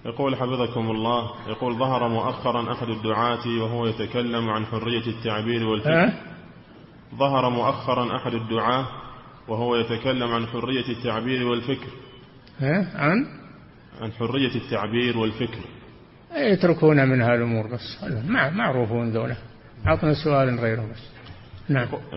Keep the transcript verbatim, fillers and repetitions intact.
يقول حفظكم الله، يقول ظهر مؤخرا أحد الدعاة وهو يتكلم عن حرية التعبير والفكر. أه؟ ظهر مؤخرا أحد الدعاة وهو يتكلم عن حرية التعبير والفكر. أه؟ عن عن حرية التعبير والفكر. يتركون من هذه الأمور بس، معروفون ذولا. عطنا سؤال غيره بس. نعم.